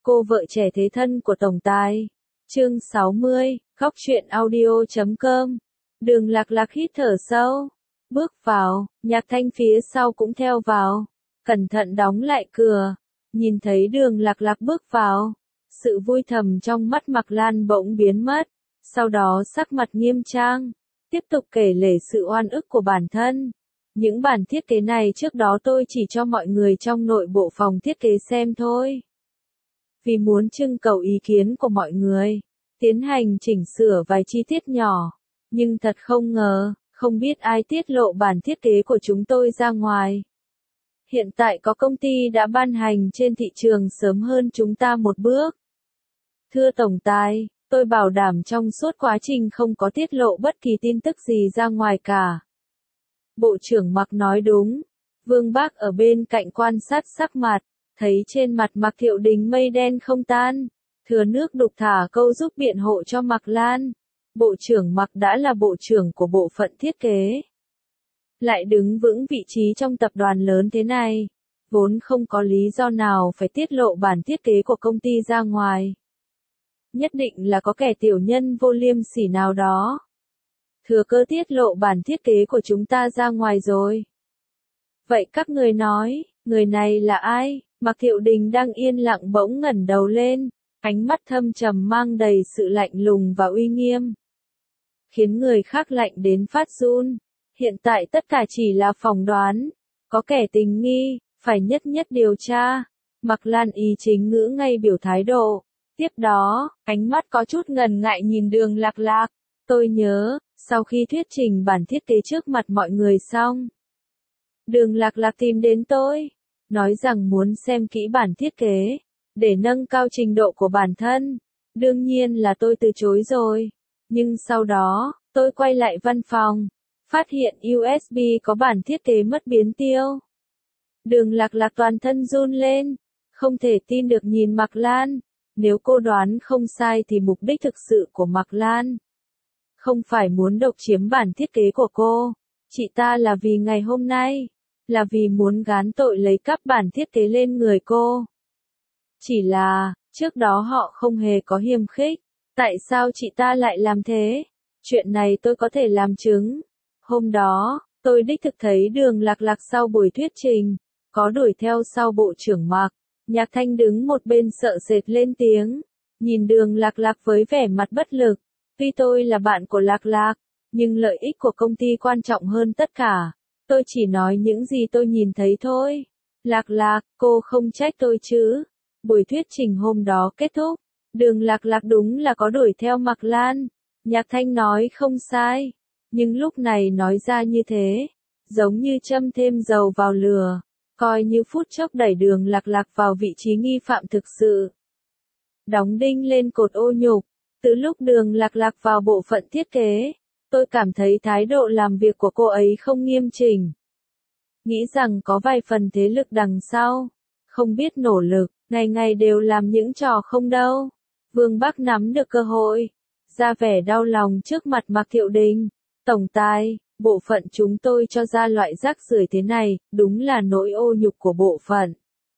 Cô vợ trẻ thế thân của tổng tài. Chương 60, Góc truyện audio.com. Đường Lạc Lạc hít thở sâu, bước vào, Nhạc Thanh phía sau cũng theo vào, cẩn thận đóng lại cửa. Nhìn thấy Đường Lạc Lạc bước vào, sự vui thầm trong mắt Mạc Lan bỗng biến mất, sau đó sắc mặt nghiêm trang, tiếp tục kể lể sự oan ức của bản thân. Những bản thiết kế này trước đó tôi chỉ cho mọi người trong nội bộ phòng thiết kế xem thôi. Vì muốn trưng cầu ý kiến của mọi người, tiến hành chỉnh sửa vài chi tiết nhỏ, nhưng thật không ngờ, không biết ai tiết lộ bản thiết kế của chúng tôi ra ngoài. Hiện tại có công ty đã ban hành trên thị trường sớm hơn chúng ta một bước. Thưa tổng tài, tôi bảo đảm trong suốt quá trình không có tiết lộ bất kỳ tin tức gì ra ngoài cả. Bộ trưởng Mạc nói đúng. Vương Bác ở bên cạnh quan sát sắc mặt, thấy trên mặt Mạc Thiệu Đình mây đen không tan, thừa nước đục thả câu giúp biện hộ cho Mạc Lan. Bộ trưởng Mạc đã là bộ trưởng của bộ phận thiết kế, lại đứng vững vị trí trong tập đoàn lớn thế này, vốn không có lý do nào phải tiết lộ bản thiết kế của công ty ra ngoài. Nhất định là có kẻ tiểu nhân vô liêm sỉ nào đó thừa cơ tiết lộ bản thiết kế của chúng ta ra ngoài rồi. Vậy các người nói, người này là ai? Mạc Thiệu Đình đang yên lặng bỗng ngẩng đầu lên, ánh mắt thâm trầm mang đầy sự lạnh lùng và uy nghiêm, khiến người khác lạnh đến phát run. Hiện tại tất cả chỉ là phỏng đoán, có kẻ tình nghi, phải nhất điều tra. Mạc Lan ý chính ngữ ngay biểu thái độ. Tiếp đó, ánh mắt có chút ngần ngại nhìn Đường Lạc Lạc. Tôi nhớ, sau khi thuyết trình bản thiết kế trước mặt mọi người xong, Đường Lạc Lạc tìm đến tôi, nói rằng muốn xem kỹ bản thiết kế, để nâng cao trình độ của bản thân. Đương nhiên là tôi từ chối rồi. Nhưng sau đó, tôi quay lại văn phòng, phát hiện USB có bản thiết kế mất biến tiêu. Đường Lạc Lạc toàn thân run lên, không thể tin được nhìn Mạc Lan. Nếu cô đoán không sai thì mục đích thực sự của Mạc Lan không phải muốn độc chiếm bản thiết kế của cô. Chị ta là vì ngày hôm nay, là vì muốn gán tội lấy cắp bản thiết kế lên người cô. Chỉ là, trước đó họ không hề có hiềm khích. Tại sao chị ta lại làm thế? Chuyện này tôi có thể làm chứng. Hôm đó, tôi đích thực thấy Đường Lạc Lạc sau buổi thuyết trình, có đuổi theo sau bộ trưởng Mạc. Nhạc Thanh đứng một bên sợ sệt lên tiếng, nhìn Đường Lạc Lạc với vẻ mặt bất lực. Tuy tôi là bạn của Lạc Lạc, nhưng lợi ích của công ty quan trọng hơn tất cả. Tôi chỉ nói những gì tôi nhìn thấy thôi. Lạc Lạc, cô không trách tôi chứ? Buổi thuyết trình hôm đó kết thúc, Đường Lạc Lạc đúng là có đuổi theo Mạc Lan. Nhạc Thanh nói không sai, nhưng lúc này nói ra như thế, giống như châm thêm dầu vào lửa, coi như phút chốc đẩy Đường Lạc Lạc vào vị trí nghi phạm thực sự. Đóng đinh lên cột ô nhục. Từ lúc Đường Lạc Lạc vào bộ phận thiết kế, tôi cảm thấy thái độ làm việc của cô ấy không nghiêm chỉnh. Nghĩ rằng có vài phần thế lực đằng sau, không biết nỗ lực, ngày ngày đều làm những trò không đâu. Vương Bắc nắm được cơ hội, ra vẻ đau lòng trước mặt Mạc Thiệu Đình. Tổng tài, bộ phận chúng tôi cho ra loại rác rưởi thế này, đúng là nỗi ô nhục của bộ phận.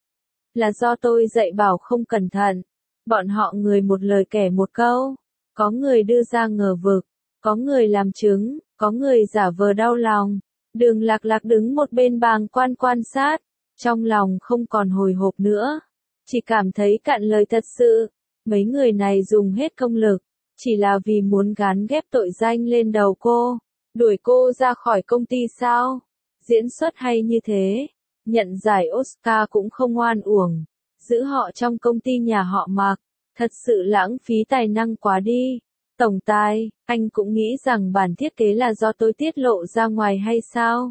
Là do tôi dạy bảo không cẩn thận. Bọn họ người một lời kẻ một câu, có người đưa ra ngờ vực, có người làm chứng, có người giả vờ đau lòng. Đường Lạc Lạc đứng một bên bàng quan sát, trong lòng không còn hồi hộp nữa, chỉ cảm thấy cạn lời thật sự. Mấy người này dùng hết công lực, chỉ là vì muốn gán ghép tội danh lên đầu cô, đuổi cô ra khỏi công ty sao? Diễn xuất hay như thế, nhận giải Oscar cũng không oan uổng. Giữ họ trong công ty nhà họ Mạc, thật sự lãng phí tài năng quá đi. Tổng tài, anh cũng nghĩ rằng bản thiết kế là do tôi tiết lộ ra ngoài hay sao?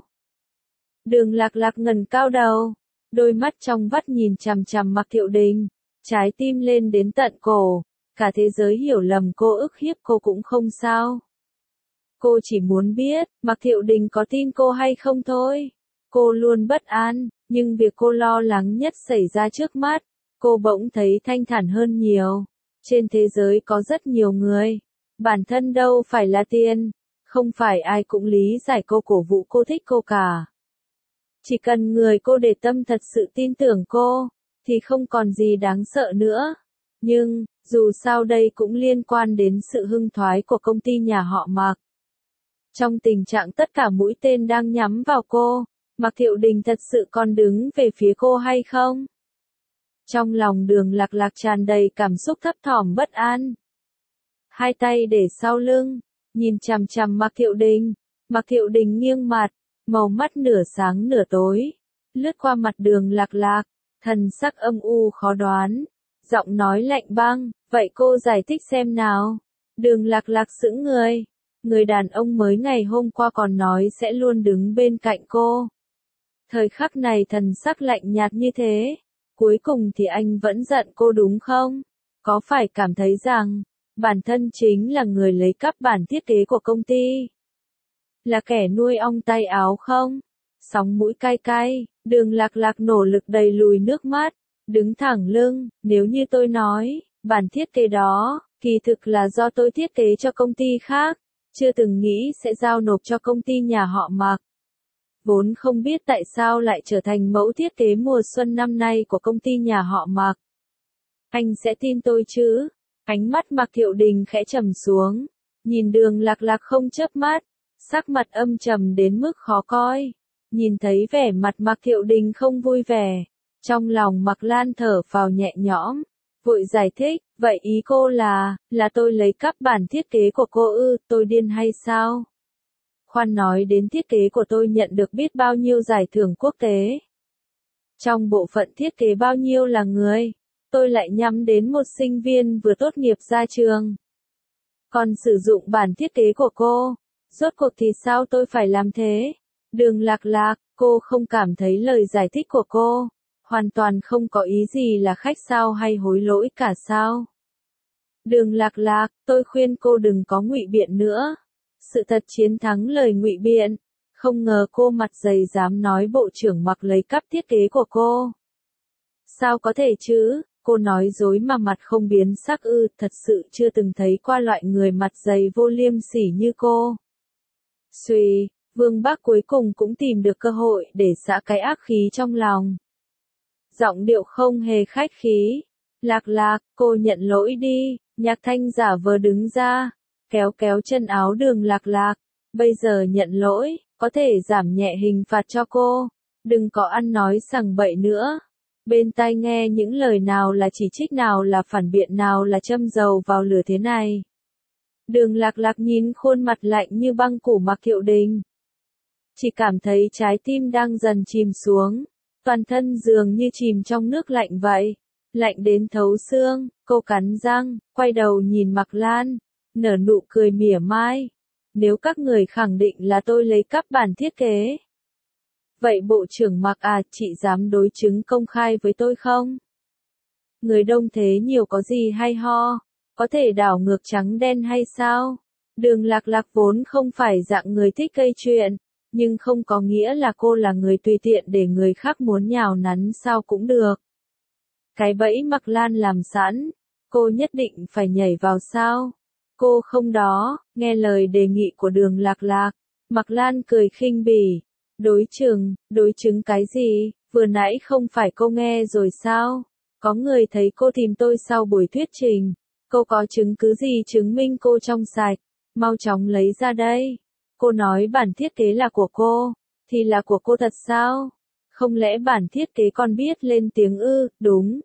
Đường Lạc Lạc ngẩng cao đầu, đôi mắt trong vắt nhìn chằm chằm Mạc Thiệu Đình, trái tim lên đến tận cổ. Cả thế giới hiểu lầm cô, ức hiếp cô cũng không sao. Cô chỉ muốn biết, Mạc Thiệu Đình có tin cô hay không thôi. Cô luôn bất an, nhưng việc cô lo lắng nhất xảy ra trước mắt. Cô bỗng thấy thanh thản hơn nhiều. Trên thế giới có rất nhiều người. Bản thân đâu phải là tiền. Không phải ai cũng lý giải cô, cổ vũ cô, thích cô cả. Chỉ cần người cô để tâm thật sự tin tưởng cô, thì không còn gì đáng sợ nữa. Nhưng, dù sao đây cũng liên quan đến sự hưng thoái của công ty nhà họ Mạc. Trong tình trạng tất cả mũi tên đang nhắm vào cô, Mạc Thiệu Đình thật sự còn đứng về phía cô hay không? Trong lòng Đường Lạc Lạc tràn đầy cảm xúc thấp thỏm bất an. Hai tay để sau lưng, nhìn chằm chằm Mạc Thiệu Đình. Mạc Thiệu Đình nghiêng mặt, màu mắt nửa sáng nửa tối, lướt qua mặt Đường Lạc Lạc, thần sắc âm u khó đoán, giọng nói lạnh băng, vậy cô giải thích xem nào. Đường Lạc Lạc sững người. Người đàn ông mới ngày hôm qua còn nói sẽ luôn đứng bên cạnh cô. Thời khắc này thần sắc lạnh nhạt như thế, cuối cùng thì anh vẫn giận cô đúng không? Có phải cảm thấy rằng, bản thân chính là người lấy cắp bản thiết kế của công ty? Là kẻ nuôi ong tay áo không? Sóng mũi cay cay, Đường Lạc Lạc nỗ lực đầy lùi nước mắt, đứng thẳng lưng, nếu như tôi nói, bản thiết kế đó, kỳ thực là do tôi thiết kế cho công ty khác, chưa từng nghĩ sẽ giao nộp cho công ty nhà họ Mạc. Vốn không biết tại sao lại trở thành mẫu thiết kế mùa xuân năm nay của công ty nhà họ Mạc. Anh sẽ tin tôi chứ? Ánh mắt Mạc Thiệu Đình khẽ trầm xuống, nhìn Đường Lạc Lạc không chớp mắt, sắc mặt âm trầm đến mức khó coi. Nhìn thấy vẻ mặt Mạc Thiệu Đình không vui vẻ, trong lòng Mạc Lan thở phào nhẹ nhõm, vội giải thích, vậy ý cô là tôi lấy cắp bản thiết kế của cô ư, tôi điên hay sao? Khoan nói đến thiết kế của tôi nhận được biết bao nhiêu giải thưởng quốc tế. Trong bộ phận thiết kế bao nhiêu là người, tôi lại nhắm đến một sinh viên vừa tốt nghiệp ra trường. Còn sử dụng bản thiết kế của cô, rốt cuộc thì sao tôi phải làm thế? Đường Lạc Lạc, cô không cảm thấy lời giải thích của cô hoàn toàn không có ý gì là khách sáo hay hối lỗi cả sao? Đường Lạc Lạc, tôi khuyên cô đừng có ngụy biện nữa. Sự thật chiến thắng lời ngụy biện. Không ngờ cô mặt dày dám nói bộ trưởng Mạc lấy cắp thiết kế của cô. Sao có thể chứ? Cô nói dối mà mặt không biến sắc ư? Thật sự chưa từng thấy qua loại người mặt dày vô liêm sỉ như cô. Xuy, Vương Bác cuối cùng cũng tìm được cơ hội để xả cái ác khí trong lòng. Giọng điệu không hề khách khí. Lạc Lạc, cô nhận lỗi đi. Nhạc Thanh giả vờ đứng ra, kéo kéo chân áo Đường Lạc Lạc. Bây giờ nhận lỗi, có thể giảm nhẹ hình phạt cho cô. Đừng có ăn nói sằng bậy nữa. Bên tai nghe những lời nào là chỉ trích, nào là phản biện, nào là châm dầu vào lửa thế này. Đường Lạc Lạc nhìn khuôn mặt lạnh như băng của Mạc Thiệu Đình, chỉ cảm thấy trái tim đang dần chìm xuống, toàn thân dường như chìm trong nước lạnh vậy, lạnh đến thấu xương. Cô cắn răng, quay đầu nhìn Mạc Lan, nở nụ cười mỉa mai. Nếu các người khẳng định là tôi lấy cắp bản thiết kế, vậy Bộ trưởng Mạc à, chị dám đối chứng công khai với tôi không? Người đông thế nhiều có gì hay ho, có thể đảo ngược trắng đen hay sao? Đường Lạc Lạc vốn không phải dạng người thích gây chuyện, nhưng không có nghĩa là cô là người tùy tiện để người khác muốn nhào nắn sao cũng được. Cái bẫy Mạc Lan làm sẵn, cô nhất định phải nhảy vào sao? Cô không đó. Nghe lời đề nghị của Đường Lạc Lạc, Mạc Lan cười khinh bỉ. Đối chứng cái gì? Vừa nãy không phải cô nghe rồi sao? Có người thấy cô tìm tôi sau buổi thuyết trình. Cô có chứng cứ gì chứng minh cô trong sạch? Mau chóng lấy ra đây. Cô nói bản thiết kế là của cô, thì là của cô thật sao? Không lẽ bản thiết kế còn biết lên tiếng ư? Đúng.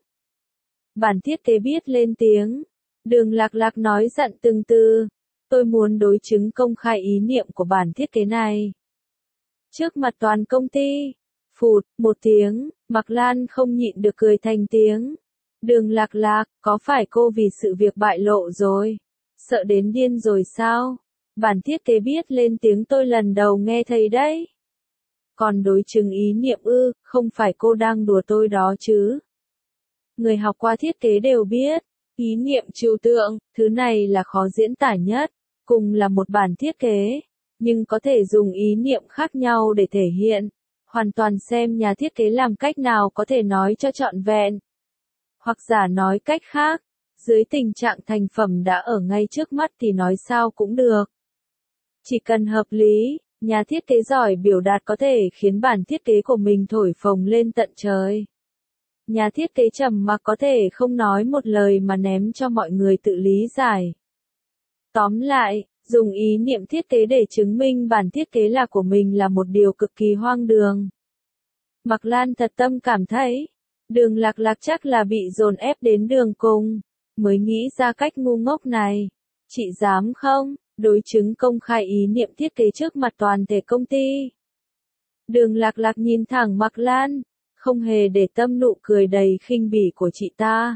Bản thiết kế biết lên tiếng. Đường Lạc Lạc nói giận từng từ. Tôi muốn đối chứng công khai ý niệm của bản thiết kế này. Trước mặt toàn công ty. Phụt, một tiếng, Mạc Lan không nhịn được cười thành tiếng. Đường Lạc Lạc, có phải cô vì sự việc bại lộ rồi? Sợ đến điên rồi sao? Bản thiết kế biết lên tiếng tôi lần đầu nghe thấy đấy. Còn đối chứng ý niệm ư, không phải cô đang đùa tôi đó chứ? Người học qua thiết kế đều biết, ý niệm trừu tượng, thứ này là khó diễn tả nhất, cùng là một bản thiết kế, nhưng có thể dùng ý niệm khác nhau để thể hiện, hoàn toàn xem nhà thiết kế làm cách nào có thể nói cho trọn vẹn. Hoặc giả nói cách khác, dưới tình trạng thành phẩm đã ở ngay trước mắt thì nói sao cũng được. Chỉ cần hợp lý, nhà thiết kế giỏi biểu đạt có thể khiến bản thiết kế của mình thổi phồng lên tận trời. Nhà thiết kế trầm mặc có thể không nói một lời mà ném cho mọi người tự lý giải. Tóm lại, dùng ý niệm thiết kế để chứng minh bản thiết kế là của mình là một điều cực kỳ hoang đường. Mạc Lan thật tâm cảm thấy, Đường Lạc Lạc chắc là bị dồn ép đến đường cùng, mới nghĩ ra cách ngu ngốc này. Chị dám không, đối chứng công khai ý niệm thiết kế trước mặt toàn thể công ty. Đường Lạc Lạc nhìn thẳng Mạc Lan, không hề để tâm nụ cười đầy khinh bỉ của chị ta.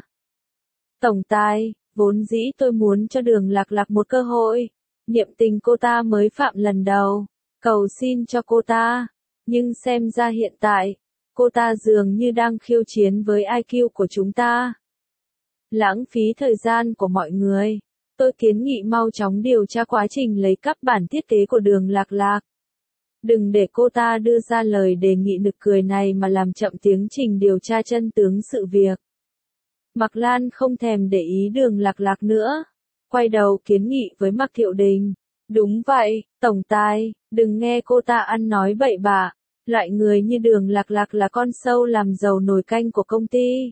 Tổng tài, vốn dĩ tôi muốn cho Đường Lạc Lạc một cơ hội, niệm tình cô ta mới phạm lần đầu, cầu xin cho cô ta, nhưng xem ra hiện tại, cô ta dường như đang khiêu chiến với IQ của chúng ta. Lãng phí thời gian của mọi người, tôi kiến nghị mau chóng điều tra quá trình lấy cắp bản thiết kế của Đường Lạc Lạc. Đừng để cô ta đưa ra lời đề nghị nực cười này mà làm chậm tiến trình điều tra chân tướng sự việc. Mạc Lan không thèm để ý Đường Lạc Lạc nữa, quay đầu kiến nghị với Mạc Thiệu Đình. Đúng vậy, tổng tài, đừng nghe cô ta ăn nói bậy bạ, loại người như Đường Lạc Lạc là con sâu làm dầu nồi canh của công ty.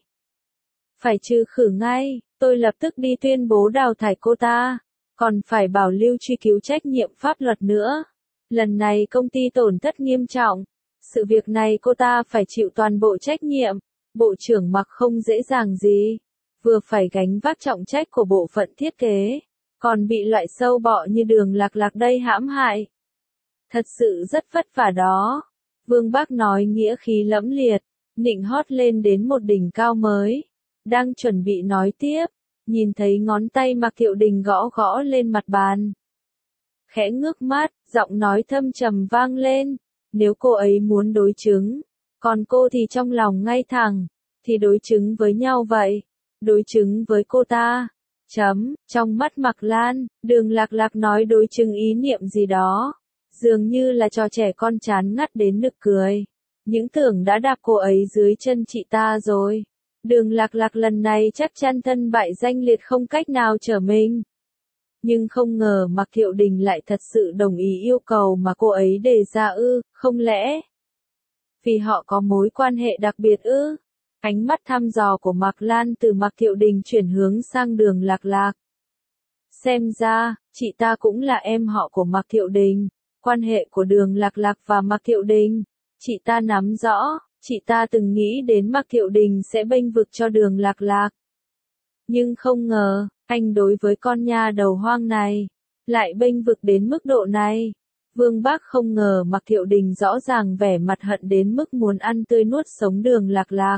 Phải trừ khử ngay, tôi lập tức đi tuyên bố đào thải cô ta, còn phải bảo lưu truy cứu trách nhiệm pháp luật nữa. Lần này công ty tổn thất nghiêm trọng, sự việc này cô ta phải chịu toàn bộ trách nhiệm. Bộ trưởng Mạc không dễ dàng gì, vừa phải gánh vác trọng trách của bộ phận thiết kế, còn bị loại sâu bọ như Đường Lạc Lạc đây hãm hại. Thật sự rất vất vả đó. Vương Bác nói nghĩa khí lẫm liệt, nịnh hót lên đến một đỉnh cao mới. Đang chuẩn bị nói tiếp, nhìn thấy ngón tay Mạc Thiệu Đình gõ gõ lên mặt bàn. Khẽ ngước mắt, giọng nói thâm trầm vang lên, nếu cô ấy muốn đối chứng, còn cô thì trong lòng ngay thẳng, thì đối chứng với nhau vậy, đối chứng với cô ta. Trong mắt Mạc Lan, Đường Lạc Lạc nói đối chứng ý niệm gì đó, dường như là trò trẻ con chán ngắt đến nực cười. Những tưởng đã đạp cô ấy dưới chân chị ta rồi. Đường Lạc Lạc lần này chắc chắn thân bại danh liệt không cách nào trở mình. Nhưng không ngờ Mạc Thiệu Đình lại thật sự đồng ý yêu cầu mà cô ấy đề ra không lẽ vì họ có mối quan hệ đặc biệt Ánh mắt thăm dò của Mạc Lan từ Mạc Thiệu Đình chuyển hướng sang Đường Lạc Lạc. Xem ra, chị ta cũng là em họ của Mạc Thiệu Đình, quan hệ của Đường Lạc Lạc và Mạc Thiệu Đình, chị ta nắm rõ, chị ta từng nghĩ đến Mạc Thiệu Đình sẽ bênh vực cho Đường Lạc Lạc. Nhưng không ngờ, anh đối với con nha đầu hoang này, lại bênh vực đến mức độ này. Vương Bác không ngờ Mạc Thiệu Đình rõ ràng vẻ mặt hận đến mức muốn ăn tươi nuốt sống Đường Lạc Lạc.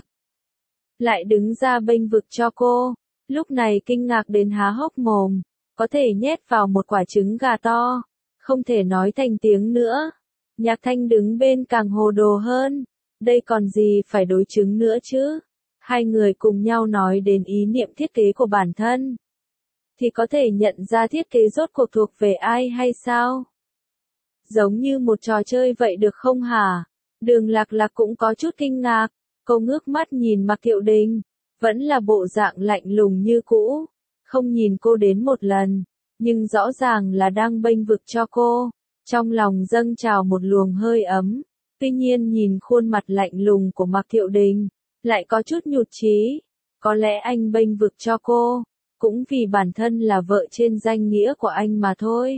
Lại đứng ra bênh vực cho cô, lúc này kinh ngạc đến há hốc mồm, có thể nhét vào một quả trứng gà to, không thể nói thành tiếng nữa. Nhạc Thanh đứng bên càng hồ đồ hơn, đây còn gì phải đối chứng nữa chứ. Hai người cùng nhau nói đến ý niệm thiết kế của bản thân, thì có thể nhận ra thiết kế rốt cuộc thuộc về ai hay sao? Giống như một trò chơi vậy được không hả? Đường Lạc Lạc cũng có chút kinh ngạc, cô ngước mắt nhìn Mạc Thiệu Đình, vẫn là bộ dạng lạnh lùng như cũ, không nhìn cô đến một lần, nhưng rõ ràng là đang bênh vực cho cô, trong lòng dâng trào một luồng hơi ấm, tuy nhiên nhìn khuôn mặt lạnh lùng của Mạc Thiệu Đình, lại có chút nhụt chí, có lẽ anh bênh vực cho cô, cũng vì bản thân là vợ trên danh nghĩa của anh mà thôi.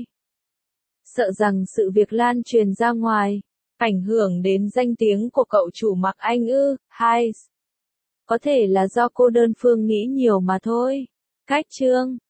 Sợ rằng sự việc lan truyền ra ngoài, ảnh hưởng đến danh tiếng của cậu chủ Mạc Anh hay có thể là do cô đơn phương nghĩ nhiều mà thôi. Cách chương